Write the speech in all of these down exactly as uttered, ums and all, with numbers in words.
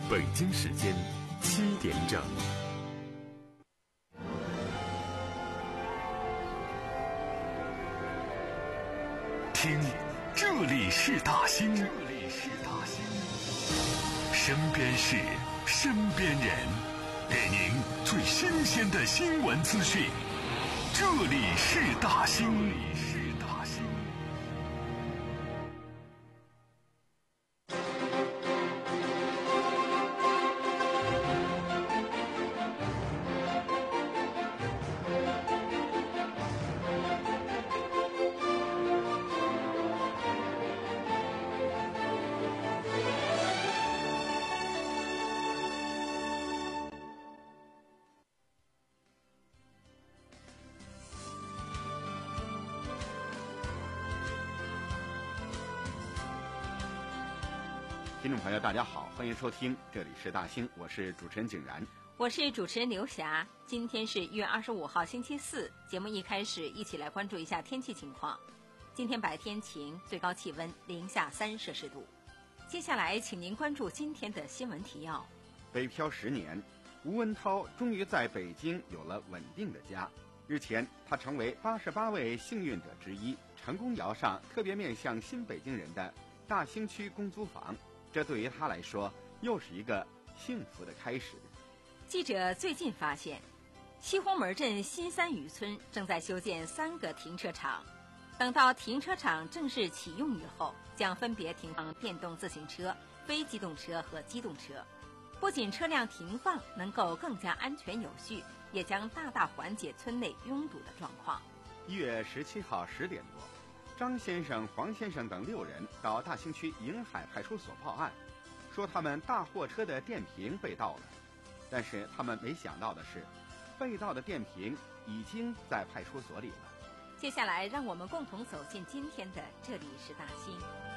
北京时间七点整。听，这里是大兴，这里是大兴，身边事，身边人，给您最新鲜的新闻资讯。这里是大兴，这里是大兴。听众朋友大家好，欢迎收听，这里是大兴，我是主持人景然， 我是主持人刘霞。今天是一月二十五号星期四，节目一开始一起来关注一下天气情况。今天白天晴，最高气温零下三摄氏度。接下来请您关注今天的新闻提要。 北漂十年，吴文涛终于在北京有了稳定的家。日前他成为八十八位幸运者之一，成功摇上特别面向新北京人的大兴区公租房，这对于他来说又是一个幸福的开始。 记者最近发现，西红门镇新三渔村正在修建三个停车场，等到停车场正式启用以后，将分别停放电动自行车、非机动车和机动车。不仅车辆停放能够更加安全有序，也将大大缓解村内拥堵的状况。 一月十七号十点多，张先生、黄先生等六人到大兴区银海派出所报案，说他们大货车的电瓶被盗了。但是他们没想到的是，被盗的电瓶已经在派出所里了。 接下来让我们共同走进今天的这里是大兴。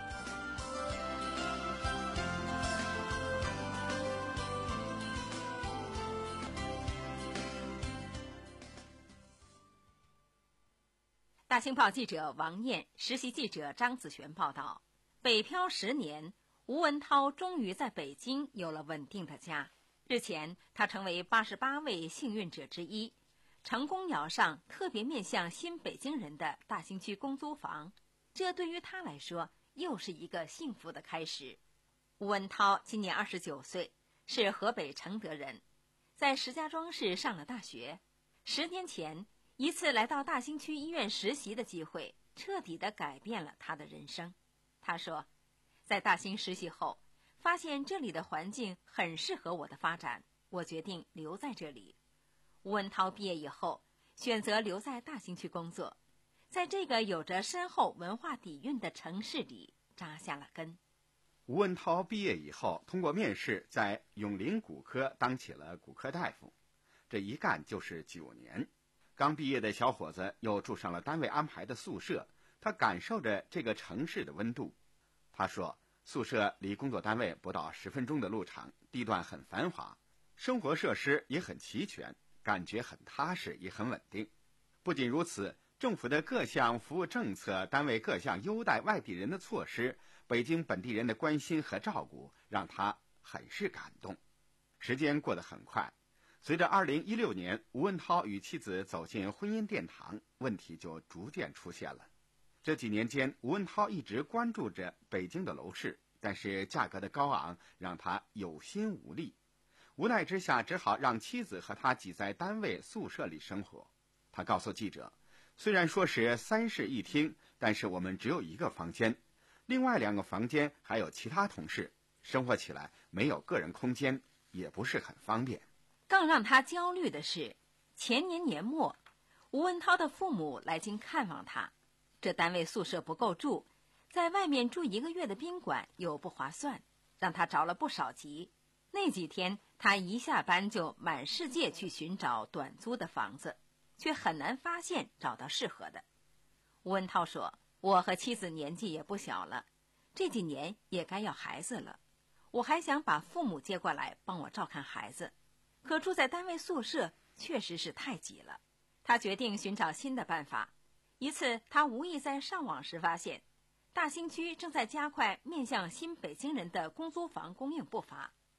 大兴报记者王燕、实习记者张子璇报道：北漂十年，吴文涛终于在北京有了稳定的家。日前，他成为八十八位幸运者之一，成功摇上特别面向新北京人的大兴区公租房。这对于他来说，又是一个幸福的开始。吴文涛今年二十九岁，是河北承德人，在石家庄市上了大学。十年前，一次来到大兴区医院实习的机会，彻底地改变了他的人生。他说，在大兴实习后，发现这里的环境很适合我的发展，我决定留在这里。吴文涛毕业以后，选择留在大兴区工作，在这个有着深厚文化底蕴的城市里扎下了根。 吴文涛毕业以后，通过面试在永林骨科当起了骨科大夫，这一干就是九年。刚毕业的小伙子又住上了单位安排的宿舍，他感受着这个城市的温度。他说，宿舍离工作单位不到十分钟的路程，地段很繁华，生活设施也很齐全，感觉很踏实也很稳定。不仅如此，政府的各项服务政策，单位各项优待外地人的措施，北京本地人的关心和照顾，让他很是感动。时间过得很快，随着二零一六年吴文涛与妻子走进婚姻殿堂，问题就逐渐出现了。这几年间，吴文涛一直关注着北京的楼市，但是价格的高昂让他有心无力，无奈之下只好让妻子和他挤在单位宿舍里生活。他告诉记者，虽然说是三室一厅，但是我们只有一个房间，另外两个房间还有其他同事，生活起来没有个人空间，也不是很方便。 更让他焦虑的是，前年年末，吴文涛的父母来京看望他，这单位宿舍不够住，在外面住一个月的宾馆又不划算，让他着了不少急。那几天他一下班就满世界去寻找短租的房子，却很难发现找到适合的。吴文涛说，我和妻子年纪也不小了，这几年也该要孩子了，我还想把父母接过来帮我照看孩子，可住在单位宿舍确实是太挤了。他决定寻找新的办法。一次他无意在上网时发现，大兴区正在加快面向新北京人的公租房供应步伐。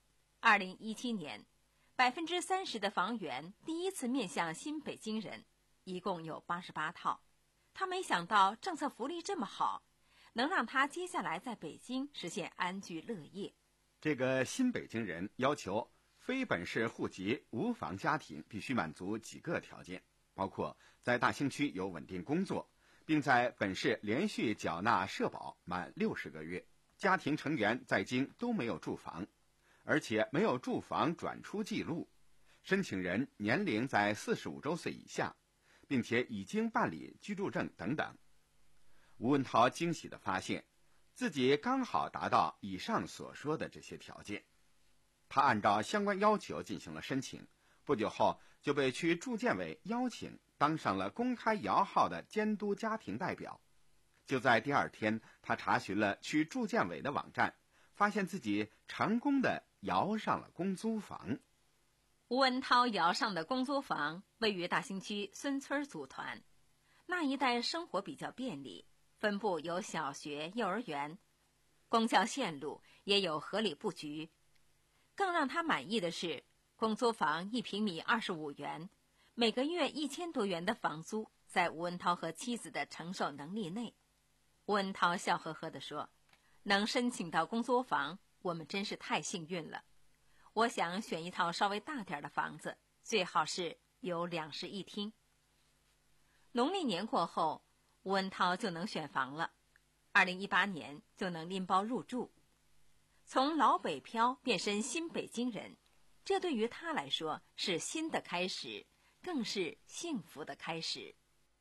二零一七年，百分之三十的房源第一次面向新北京人，一共有八十八套。他没想到政策福利这么好，能让他接下来在北京实现安居乐业。 这个新北京人要求非本市户籍无房家庭必须满足几个条件，包括在大兴区有稳定工作，并在本市连续缴纳社保满六十个月，家庭成员在京都没有住房，而且没有住房转出记录，申请人年龄在四十五周岁以下，并且已经办理居住证等等。吴文涛惊喜地发现，自己刚好达到以上所说的这些条件。他按照相关要求进行了申请，不久后就被区住建委邀请当上了公开摇号的监督家庭代表。就在第二天，他查询了区住建委的网站，发现自己成功地摇上了公租房。 吴文涛摇上的公租房位于大兴区孙村组团，那一带生活比较便利，分布有小学、幼儿园，公交线路也有合理布局。更让他满意的是，公租房一平米二十五元，每个月一千多元的房租，在吴文涛和妻子的承受能力内。吴文涛笑呵呵地说：“能申请到公租房，我们真是太幸运了。我想选一套稍微大点的房子，最好是有两室一厅。”农历年过后，吴文涛就能选房了。二零一八年就能拎包入住。从老北漂变身新北京人，这对于他来说是新的开始，更是幸福的开始。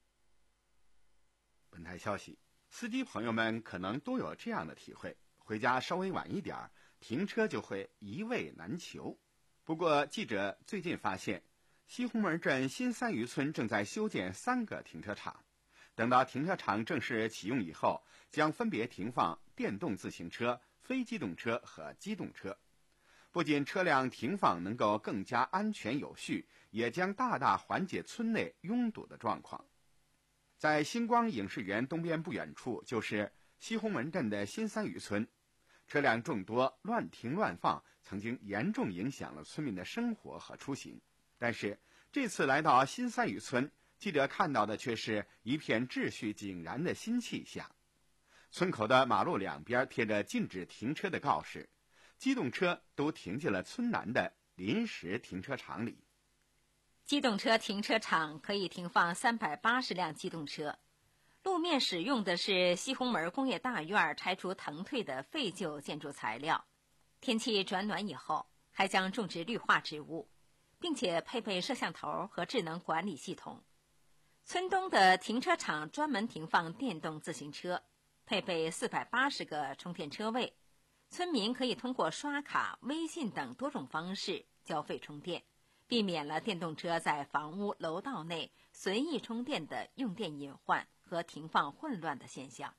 本台消息，司机朋友们可能都有这样的体会，回家稍微晚一点，停车就会一位难求。不过记者最近发现，西红门镇新三余村正在修建三个停车场，等到停车场正式启用以后，将分别停放电动自行车、非机动车和机动车。不仅车辆停放能够更加安全有序，也将大大缓解村内拥堵的状况。在星光影视园东边不远处，就是西红门镇的新三余村，车辆众多，乱停乱放，曾经严重影响了村民的生活和出行。但是这次来到新三余村，记者看到的却是一片秩序井然的新气象。村口的马路两边贴着禁止停车的告示，机动车都停进了村南的临时停车场里。 机动车停车场可以停放三百八十辆机动车，路面使用的是西红门工业大院拆除腾退的废旧建筑材料。天气转暖以后，还将种植绿化植物，并且配备摄像头和智能管理系统。村东的停车场专门停放电动自行车，配备四百八十个充电车位，村民可以通过刷卡、微信等多种方式交费充电，避免了电动车在房屋楼道内随意充电的用电隐患和停放混乱的现象。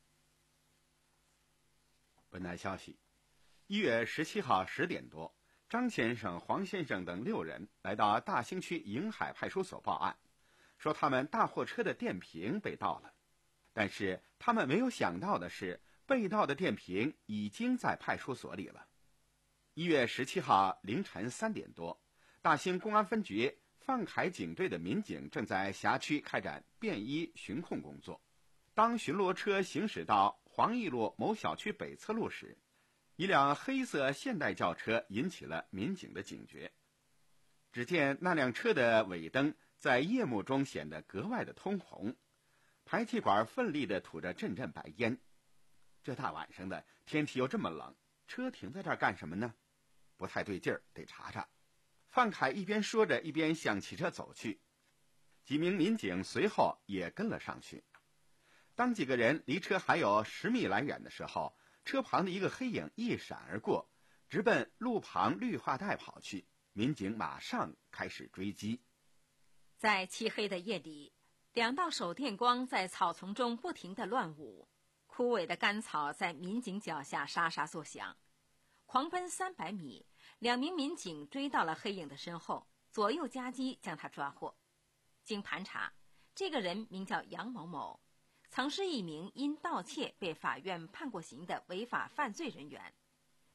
本台消息，一月十七号十点多，张先生、黄先生等六人来到大兴区迎海派出所报案，说他们大货车的电瓶被盗了。但是他们没有想到的是，被盗的电瓶已经在派出所里了。一月十七号凌晨三点多，大兴公安分局范凯警队的民警正在辖区开展便衣巡控工作。当巡逻车行驶到黄义路某小区北侧路时，一辆黑色现代轿车引起了民警的警觉。只见那辆车的尾灯在夜幕中显得格外的通红，排气管奋力地吐着阵阵白烟。这大晚上的，天气又这么冷，车停在这儿干什么呢？不太对劲儿，得查查。范凯一边说着，一边向汽车走去。几名民警随后也跟了上去。当几个人离车还有十米来远的时候，车旁的一个黑影一闪而过，直奔路旁绿化带跑去。民警马上开始追击。 在漆黑的夜里，两道手电光在草丛中不停地乱舞，枯萎的干草在民警脚下沙沙作响。狂奔三百米，两名民警追到了黑影的身后，左右夹击将他抓获。经盘查，这个人名叫杨某某，曾是一名因盗窃被法院判过刑的违法犯罪人员。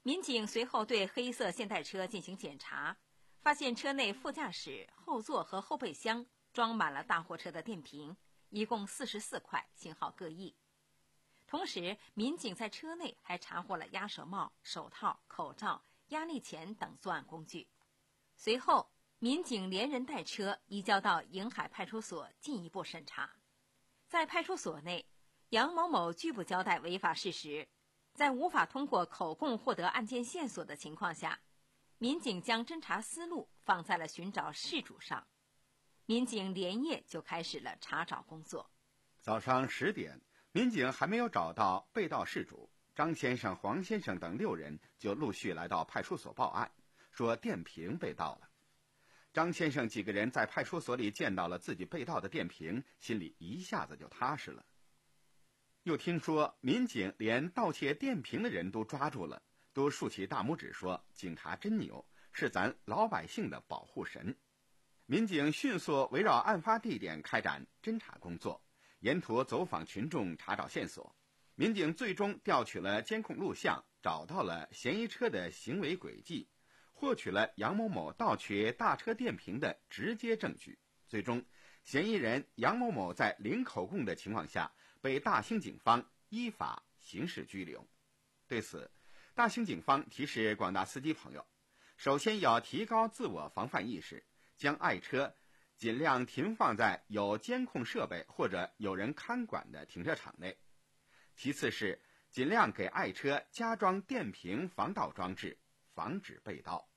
民警随后对黑色现代车进行检查，发现车内副驾驶、后座和后备箱装满了大货车的电瓶，一共四十四块，型号各异。同时，民警在车内还查获了鸭舌帽、手套、口罩、压力钳等作案工具。随后，民警连人带车移交到颍海派出所进一步审查。在派出所内，杨某某拒不交代违法事实，在无法通过口供获得案件线索的情况下，民警将侦查思路放在了寻找事主上。民警连夜就开始了查找工作。 早上十点，民警还没有找到被盗事主，张先生、黄先生等六人就陆续来到派出所报案，说电瓶被盗了。张先生几个人在派出所里见到了自己被盗的电瓶，心里一下子就踏实了。又听说民警连盗窃电瓶的人都抓住了，都竖起大拇指说警察真牛，是咱老百姓的保护神。民警迅速围绕案发地点开展侦查工作，沿途走访群众查找线索。民警最终调取了监控录像，找到了嫌疑车的行为轨迹，获取了杨某某盗取大车电瓶的直接证据。最终，嫌疑人杨某某在零口供的情况下被大兴警方依法刑事拘留。对此，大兴警方提示广大司机朋友，首先要提高自我防范意识，将爱车尽量停放在有监控设备或者有人看管的停车场内。其次是尽量给爱车加装电瓶防盗装置，防止被盗。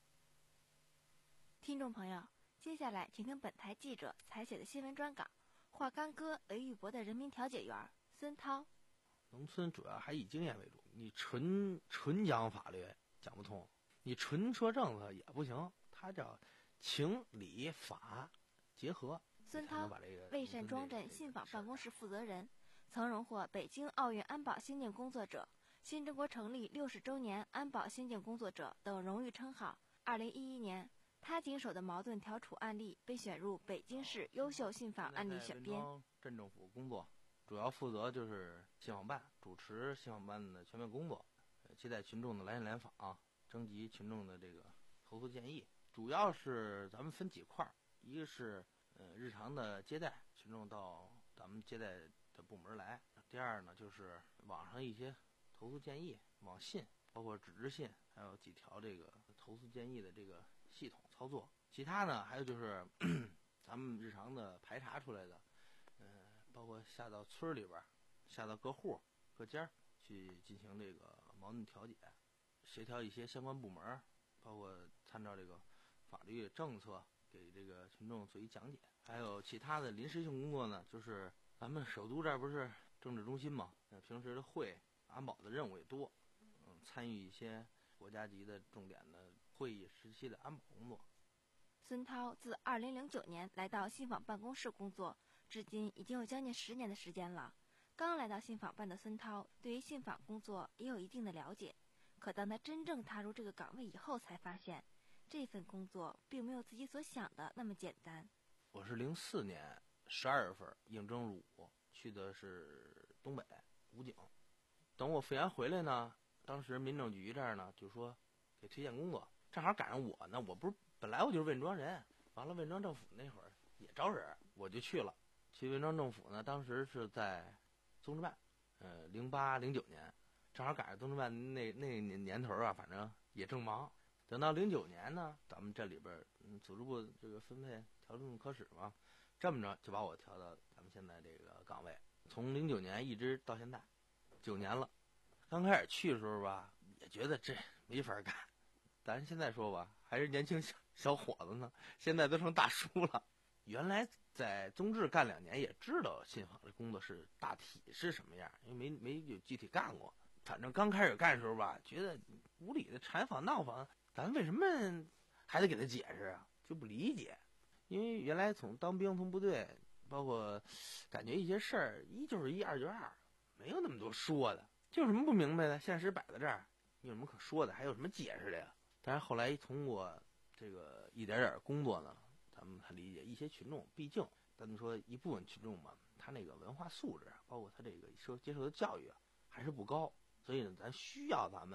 听众朋友，接下来请听本台记者采写的新闻专稿，华冈哥雷玉博的人民调解员孙涛。 农村主要还以经验为主，你纯纯讲法律讲不通，你纯说政策也不行，他叫情理法结合。 孙涛，魏善庄镇信访办公室负责人，曾荣获北京奥运安保先进工作者、新中国成立六十周年安保先进工作者等荣誉称号。二零一一年，他经手的矛盾调处案例被选入北京市优秀信访案例选编。 镇政府工作，主要负责就是信访办，主持信访办的全面工作，接待群众的来信来访，征集群众的这个投诉建议。主要是咱们分几块，一个是呃日常的接待，群众到咱们接待的部门来。第二呢，就是网上一些投诉建议，网信，包括纸质信，还有几条这个投诉建议的这个系统操作。其他呢，还有就是咱们日常的排查出来的，呃，包括下到村里边，下到各户各家去进行这个矛盾调解，协调一些相关部门，包括参照这个法律政策给这个群众做一讲解。还有其他的临时性工作呢，就是咱们首都这儿不是政治中心嘛，呃，平时的会安保的任务也多，嗯，参与一些国家级的重点的会议时期的安保工作。 孙涛自二零零九年来到信访办公室工作，至今已经有将近十年的时间了。刚来到信访办的孙涛，对于信访工作也有一定的了解。可当他真正踏入这个岗位以后，才发现这份工作并没有自己所想的那么简单。 我是零四年十二月份应征入伍，去的是东北武警。等我复员回来呢，当时民政局这儿呢就说给推荐工作，正好赶上我呢，我不是本来我就是魏庄人，完了魏庄政府那会儿也招人，我就去了。去魏庄政府呢，当时是在综治办，呃，零八零九年，正好赶上综治办那那年年头啊，反正也正忙。等到零九年呢，咱们这里边嗯组织部这个分配调整科室嘛，这么着就把我调到咱们现在这个岗位，从零九年一直到现在，九年了。刚开始去的时候吧，也觉得这没法干，咱现在说吧，还是年轻小小伙子呢，现在都成大叔了。原来在综治干两年，也知道信访这工作是大体是什么样，因为没没有具体干过。反正刚开始干的时候吧，觉得无理的缠访闹访，咱为什么还得给他解释啊？就不理解。因为原来从当兵从部队，包括感觉一些事儿，一就是一，二就是二，没有那么多说的。就有什么不明白的，现实摆在这儿，你有什么可说的？还有什么解释的呀？但是后来通过这个一点点工作呢，咱们才理解一些群众，毕竟咱们说一部分群众嘛，他那个文化素质，包括他这个受接受的教育啊，还是不高，所以呢，咱需要咱们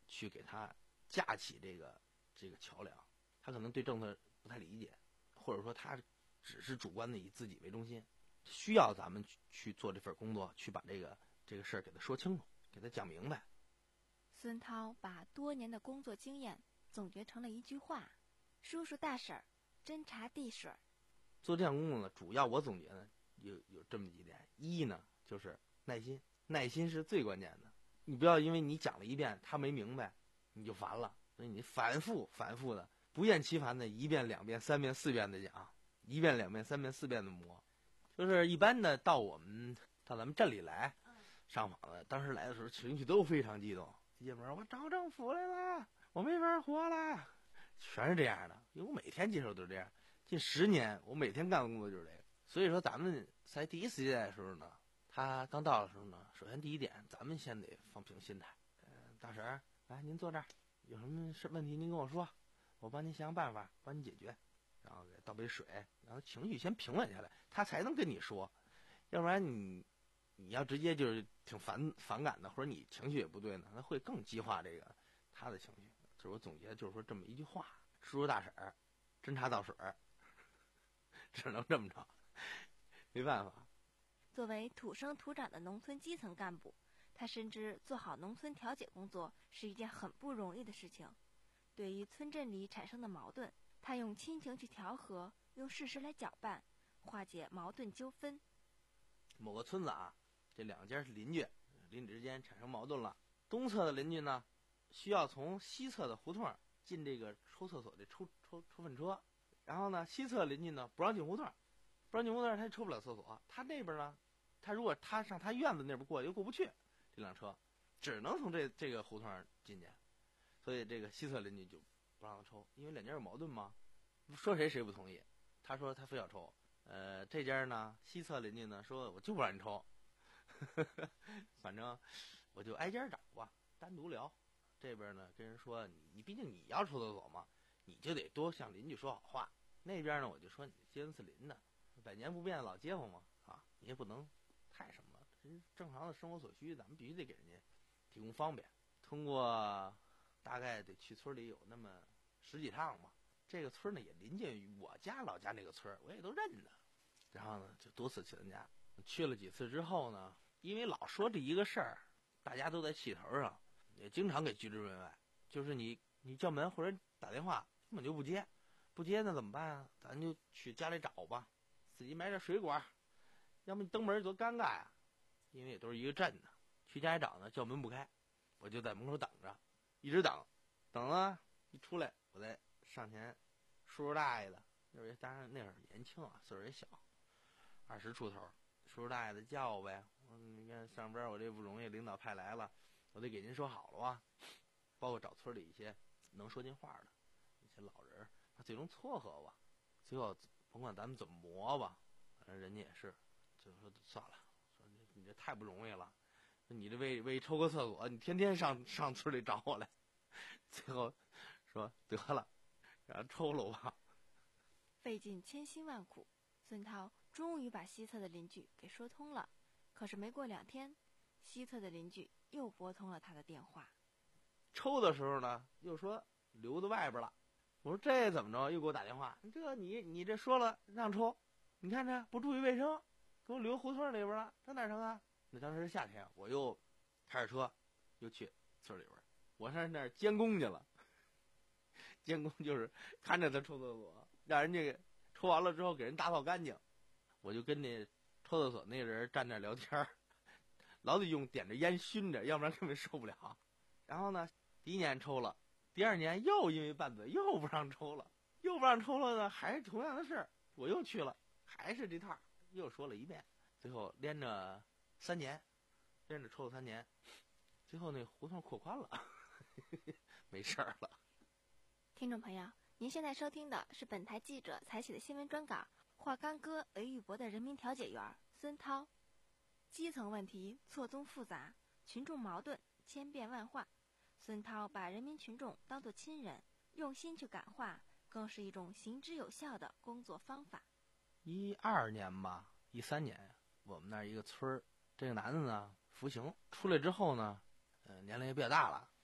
去给他架起这个这个桥梁。他可能对政策不太理解，或者说他只是主观的以自己为中心，需要咱们去去做这份工作，去把这个这个事儿给他说清楚，给他讲明白。 孙涛把多年的工作经验总结成了一句话：叔叔大婶儿，侦察地水。 做这项工作呢，主要我总结呢有有这么几点：一呢就是耐心，耐心是最关键的。你不要因为你讲了一遍他没明白你就烦了，所以你反复反复的不厌其烦的一遍两遍三遍四遍的讲，一遍两遍三遍四遍的磨。就是一般的到我们到咱们镇里来上访的，当时来的时候情绪都非常激动，一进门我找政府来了，我没法活了，全是这样的。因为我每天接受都是这样，近十年我每天干的工作就是这个。所以说咱们在第一次接待的时候呢，他刚到的时候呢，首先第一点咱们先得放平心态。嗯、呃，大婶儿来，您坐这儿，有什么事问题您跟我说，我帮您想想办法，帮您解决。然后给倒杯水，然后情绪先平稳下来，他才能跟你说。要不然你你要直接就是挺反反感的，或者你情绪也不对呢，那会更激化这个他的情绪。这是我总结，就是说这么一句话：叔叔大婶儿，侦察倒水儿，只能这么着，没办法。 作为土生土长的农村基层干部，他深知做好农村调解工作是一件很不容易的事情。对于村镇里产生的矛盾，他用亲情去调和，用事实来搅拌，化解矛盾纠纷。 某个村子啊，这两家是邻居，邻居之间产生矛盾了。东侧的邻居呢，需要从西侧的胡同进这个抽厕所的抽抽抽粪车，然后呢，西侧邻居呢不让进胡同，不让进胡同，他抽不了厕所。他那边呢，他如果他上他院子那边过又过不去，这辆车只能从这这个胡同进去，所以这个西侧邻居就不让他抽，因为两家有矛盾嘛，说谁谁不同意。他说他非要抽，呃，这家呢西侧邻居呢说我就不让你抽，反正我就挨家找吧，单独聊。这边呢跟人说你你毕竟你要抽厕所嘛，你就得多向邻居说好话。那边呢我就说你街坊四邻的，百年不变的老街坊嘛，啊，你也不能太什么了，正常的生活所需咱们必须得给人家提供方便。通过大概得去村里有那么十几趟吧，这个村呢也临近于我家老家那个村，我也都认得。然后呢就多次去人家，去了几次之后呢，因为老说这一个事儿，大家都在气头上，也经常给拒之门外。就是你你叫门或者打电话根本就不接，不接那怎么办啊？咱就去家里找吧，自己买点水果，要么你登门多尴尬呀。因为也都是一个镇的，去家里找呢，叫门不开，我就在门口等着，一直等，等了一出来，我再上前，叔叔大爷的，那会儿当然那会儿年轻啊，岁数也小，二十出头，叔叔大爷的叫我呗。我你看上边我这不容易，领导派来了，我得给您说好了啊。包括找村里一些能说进话的一些老人，他最终撮合吧，最后甭管咱们怎么磨吧，反正人家也是，就说算了，说你你这太不容易了，你这为为抽个厕所，你天天上上村里找我来，最后说得了，让人抽了吧。 费尽千辛万苦，孙涛终于把西侧的邻居给说通了。可是没过两天，西侧的邻居又拨通了他的电话。 抽的时候呢，又说留在外边了。我说这怎么着？又给我打电话，这你你这说了让抽，你看这不注意卫生，给我留胡同里边了，这哪成啊？那当时是夏天，我又开着车又去村里边，我上那儿监工去了。监工就是看着他抽厕所，让人家给抽完了之后给人打扫干净。我就跟那抽厕所那人站那聊天，老得用点着烟熏着，要不然根本受不了。然后呢，第一年抽了，第二年又因为拌嘴又不让抽了，又不让抽了呢，还是同样的事儿，我又去了，还是这套，又说了一遍，最后连着三年，连着抽了三年，最后那胡同扩宽了，没事儿了。 听众朋友，您现在收听的是本台记者采写的新闻专稿，华冈哥韦玉博的人民调解员孙涛。基层问题错综复杂，群众矛盾千变万化，孙涛把人民群众当作亲人，用心去感化，更是一种行之有效的工作方法。 一二年吧，一三年，我们那儿一个村儿，这个男的呢服刑出来之后呢，呃，年龄也比较大了，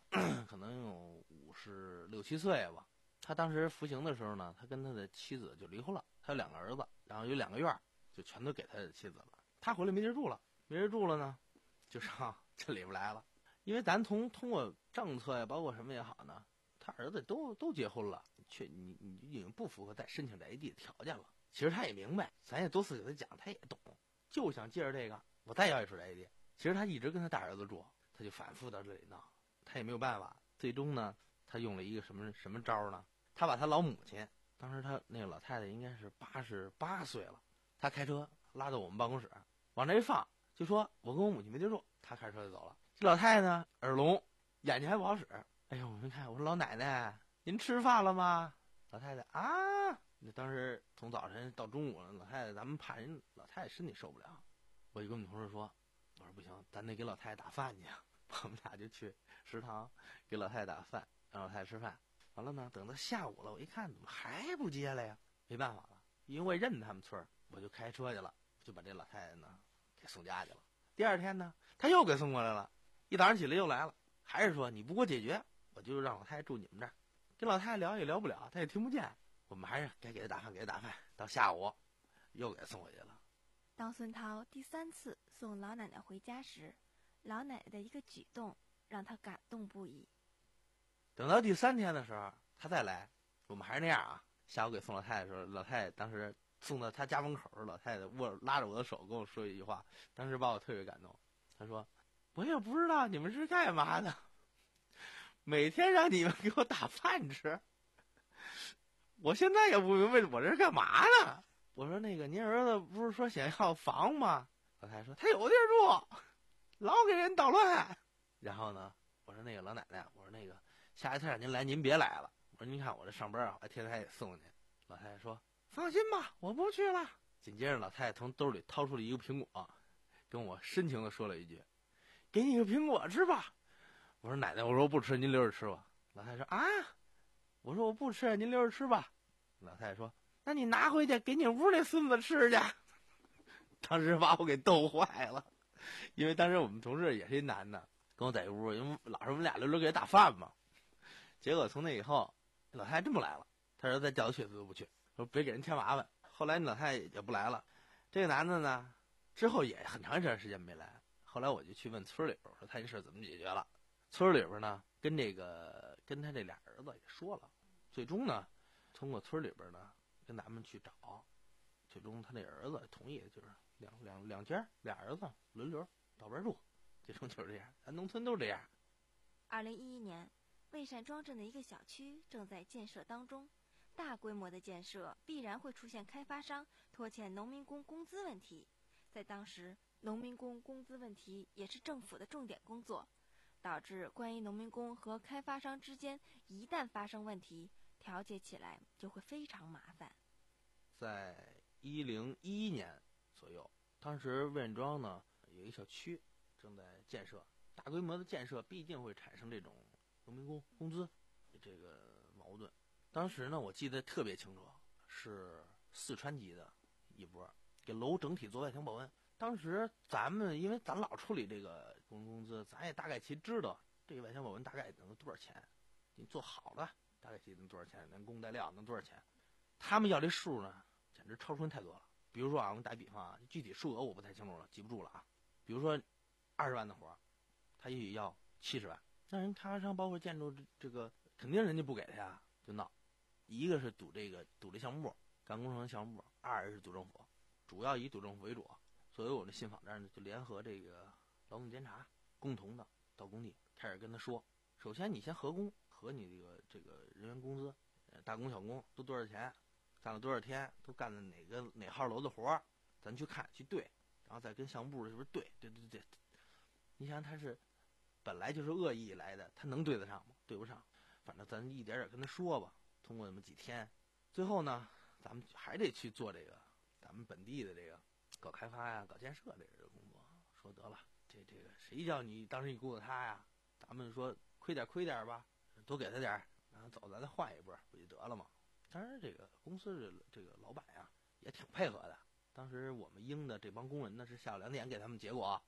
可能有五十六七岁吧。他当时服刑的时候呢，他跟他的妻子就离婚了，他有两个儿子，然后有两个院儿，就全都给他的妻子了。他回来没地儿住了，没地儿住了呢，就上这里边来了。因为咱从通过政策呀，包括什么也好呢，他儿子都都结婚了，却你你已经不符合再申请在 A D 的条件了。其实他也明白，咱也多次给他讲，他也懂，就想借着这个我再要一处在 A D。其实他一直跟他大儿子住，他就反复到这里闹，他也没有办法。最终呢，他用了一个什么什么招呢？他把他老母亲，当时他那个老太太应该是八十八岁了，他开车拉到我们办公室，往那一放，就说我跟我母亲没地住，他开车就走了。这老太太呢，耳聋，眼睛还不好使。哎呦，我们看，我说老奶奶，您吃饭了吗？老太太啊，那当时从早晨到中午了，老太太咱们怕人老太太身体受不了，我就跟我们同事说，我说不行，咱得给老太太打饭去。我们俩就去食堂给老太太打饭，让老太太吃饭。完了呢，等到下午了，我一看怎么还不接来呀？没办法了，因为我也认他们村儿，我就开车去了，就把这老太太呢给送家去了。第二天呢，他又给送过来了，一早上起来又来了，还是说你不给我解决，我就让老太太住你们这儿。跟老太太聊也聊不了，她也听不见，我们还是该给她打饭，给她打饭。到下午又给她送回去了。 当孙涛第三次送老奶奶回家时，老奶奶的一个举动让他感动不已。 等到第三天的时候，他再来，我们还是那样啊。下午给送老太太的时候，老太太当时送到他家门口，老太太握拉着我的手跟我说一句话，当时把我特别感动。他说：“我也不知道你们是干嘛的，每天让你们给我打饭吃，我现在也不明白我这是干嘛呢。”我说：“那个您儿子不是说想要房吗？”老太太说：“他有地儿住，老给人捣乱。”然后呢，我说：“那个老奶奶，我说那个。”下一次让您来，您别来了。我说您看我这上班啊，我天天还得送您。老太太说：“放心吧，我不去了。”紧接着，老太太从兜里掏出了一个苹果，跟我深情地说了一句：“给你个苹果吃吧。”我说：“奶奶，我说我不吃，您留着吃吧。”老太太说：“啊，我说我不吃，您留着吃吧。”老太太说：“那你拿回去给你屋那孙子吃去。”当时把我给逗坏了，因为当时我们同事也是一男的，跟我在一屋，因为老是我们俩轮流给他打饭嘛。结果从那以后，老太太真不来了。他说再叫他去，他都不去，说别给人添麻烦。后来老太太也不来了。这个男的呢，之后也很长一段时间没来。后来我就去问村里边，说他这事怎么解决了。村里边呢，跟这个跟他这俩儿子也说了，最终呢，通过村里边呢跟咱们去找，最终他那儿子同意，就是两两两家俩儿子轮流到边住，最终就是这样。咱农村都这样。 二零一一年。魏善庄镇的一个小区正在建设当中，大规模的建设必然会出现开发商拖欠农民工工资问题。在当时，农民工工资问题也是政府的重点工作，导致关于农民工和开发商之间一旦发生问题，调解起来就会非常麻烦。 在一零一一年左右，当时魏善庄呢有一个小区正在建设，大规模的建设必定会产生这种农民工工资这个矛盾。当时呢，我记得特别清楚，是四川籍的一波给楼整体做外墙保温。当时咱们因为咱老处理这个工人工资，咱也大概其知道这个外墙保温大概能多少钱，你做好了大概其能多少钱，连工带料能多少钱。他们要这数呢，简直超出人太多了。比如说啊，我给你打比方啊，具体数额我不太清楚了，记不住了啊。比如说二十万的活，他也许要七十万。那人开发商包括建筑这个肯定人家不给他呀，就闹。一个是赌这个赌这项目部干工程项目部，二是赌政府，主要以赌政府为主。所以我们信访这儿呢就联合这个劳动监察，共同的到工地开始跟他说，首先你先核工，核你这个这个人员工资，大工小工都多少钱，干了多少天，都干了哪个哪号楼的活，咱去看去对，然后再跟项目部是不是对对对对。你想他是本来就是恶意来的，他能对得上吗？对不上。反正咱一点点跟他说吧，通过那么几天，最后呢，咱们还得去做这个咱们本地的这个搞开发呀、搞建设的这个工作。说得了，这这个谁叫你当时你雇的他呀？咱们说亏点亏点吧，多给他点，然后走咱再换一波，不就得了吗？当然，这个公司的这个老板呀也挺配合的。当时我们应的这帮工人呢是下午两点给他们结果，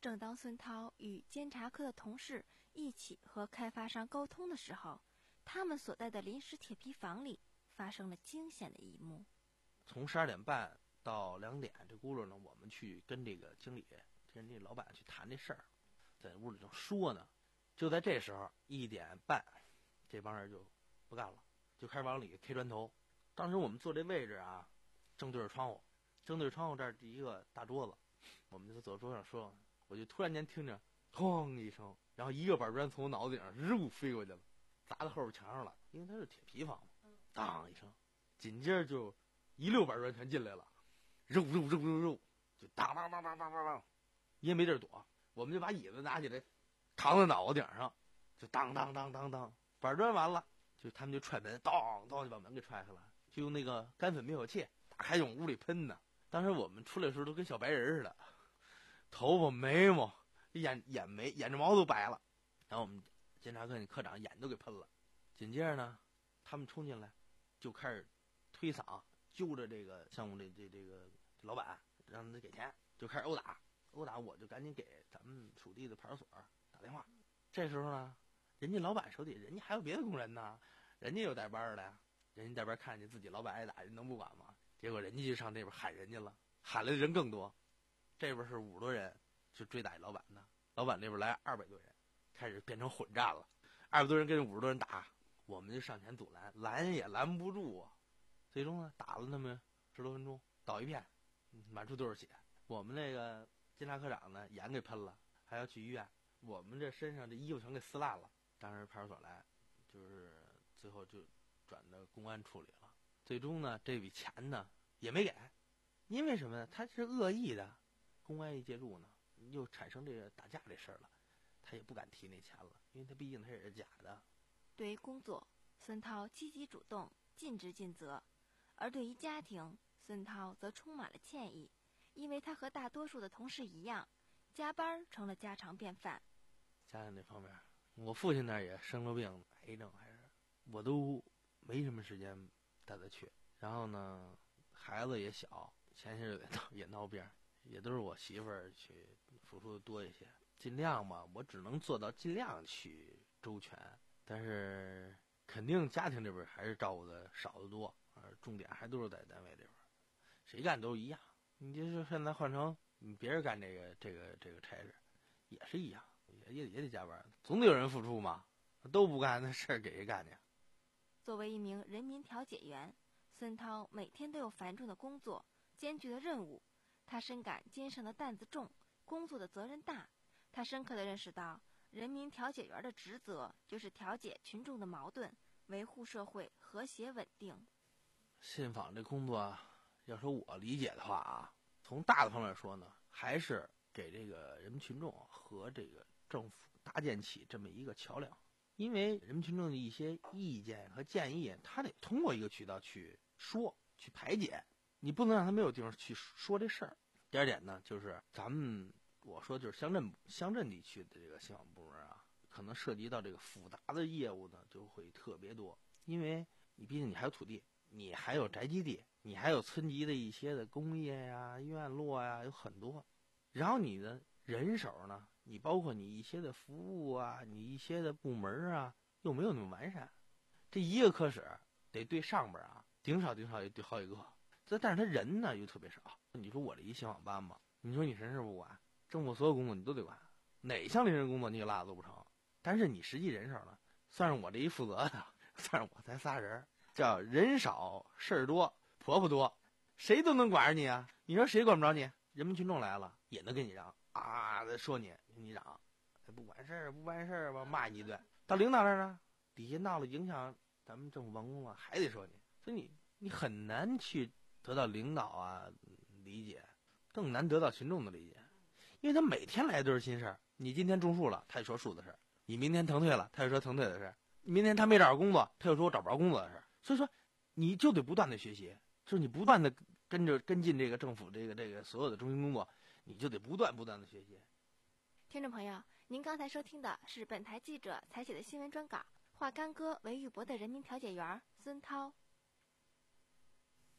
正当孙涛与监察科的同事一起和开发商沟通的时候，他们所在的临时铁皮房里发生了惊险的一幕。 从十二点半到两点这轱辘呢，我们去跟这个经理、跟这老板去谈这事儿，在屋里正说呢。就在这时候，一点半，这帮人就不干了，就开始往里 K 砖头。当时我们坐这位置啊，正对着窗户，正对着窗户这儿一个大桌子，我们就走桌上说，我就突然间听着轰一声，然后一个板砖从我脑子顶上肉飞过去了，砸到后边墙上了，因为它是铁皮房嘛，当一声，紧接着就一溜板砖全进来了，肉肉肉肉肉，就当当当当当当当，也没地儿躲，我们就把椅子拿起来扛在脑袋顶上，就当当当当当，板砖完了，就他们就踹门，当当就把门给踹开了，就用那个干粉灭火器打开往屋里喷呢。当时我们出来的时候都跟小白人似的，头发眉毛眼眼眉眼睫毛都白了，然后我们监察科那科长眼都给喷了。紧接着呢，他们冲进来就开始推搡揪着这个项目这这这个老板，让他给钱，就开始殴打殴打。我就赶紧给咱们属地的派出所打电话。这时候呢，人家老板手底人家还有别的工人呢，人家有带班的呀，人家带班看见自己老板挨打，人能不管吗？结果人家就上这边喊人家了，喊来的人更多，这边是五十多人就追打老板的，老板那边来二百多人，开始变成混战了，二百多人跟五十多人打，我们就上前阻拦，拦也拦不住啊。最终呢，打了那么十多分钟，倒一片，满处都是血。我们那个监察科长呢，眼给喷了，还要去医院。我们这身上这衣服全给撕烂了。当时派出所来，就是最后就转到公安处理了。最终呢，这笔钱呢也没给，因为什么呢？他是恶意的，公安一介入呢，又产生这个打架这事儿了，他也不敢提那钱了，因为他毕竟他也是假的。 对于工作，孙涛积极主动，尽职尽责；而对于家庭，孙涛则充满了歉意，因为他和大多数的同事一样，加班成了家常便饭。 家庭这方面，我父亲那儿也生了病，癌症还是，我都没什么时间带他去。然后呢，孩子也小，前些日子也闹病，也都是我媳妇儿去付出的多一些。尽量嘛，我只能做到尽量去周全，但是肯定家庭这边还是照顾的少得多，而重点还都是在单位这边，谁干都一样。你就是现在换成你别人干这个这个这个差事，也是一样。也也也得加班，总得有人付出嘛，都不干那事儿给谁干去？ 作为一名人民调解员，孙涛每天都有繁重的工作、艰巨的任务，他深感肩上的担子重，工作的责任大。他深刻地认识到，人民调解员的职责就是调解群众的矛盾，维护社会和谐稳定。 信访这工作，要说我理解的话啊，从大的方面说呢，还是给这个人民群众和这个政府搭建起这么一个桥梁。因为人民群众的一些意见和建议，他得通过一个渠道去说、去排解，你不能让他没有地方去说这事儿。第二点呢，就是咱们我说就是乡镇乡镇地区的这个信访部门啊，可能涉及到这个复杂的业务呢，就会特别多。因为你毕竟你还有土地，你还有宅基地，你还有村级的一些的工业呀、院落呀，有很多。然后你的人手呢，你包括你一些的服务啊，你一些的部门啊，又没有那么完善。这一个科室得对上边啊，顶少顶少也对好几个。这但是他人呢又特别少。你说我这一信访班嘛，你说你什么事不管，政府所有工作你都得管，哪项临时工作你也落都不成。但是你实际人手呢，算是我这一负责的，算是我才仨人，叫人少事儿多，婆婆多，谁都能管着你啊。你说谁管不着你？人民群众来了也能跟你嚷啊，说你你嚷，不管事儿不办事儿吧，骂你一顿。到领导那儿呢，底下闹了影响咱们政府办公了，还得说你。所以你你很难去得到领导啊理解，更难得到群众的理解，因为他每天来都是新事儿。你今天种树了，他就说树的事儿；你明天腾退了，他就说腾退的事儿；明天他没找着工作，他就说我找不着工作的事儿。所以说，你就得不断的学习，就是你不断的跟着跟进这个政府这个这个所有的中心工作，你就得不断不断的学习。 听众朋友，您刚才收听的是本台记者采写的新闻专稿，化干戈为玉帛的人民调解员孙涛。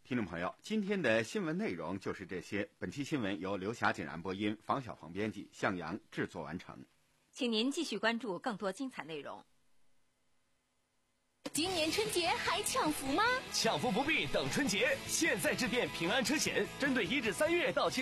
听众朋友，今天的新闻内容就是这些。本期新闻由刘霞简然播音，房小鹏编辑，向阳制作完成。 请您继续关注更多精彩内容。 今年春节还抢福吗？ 抢福不必等春节，现在致电平安车险，针对一至三月到期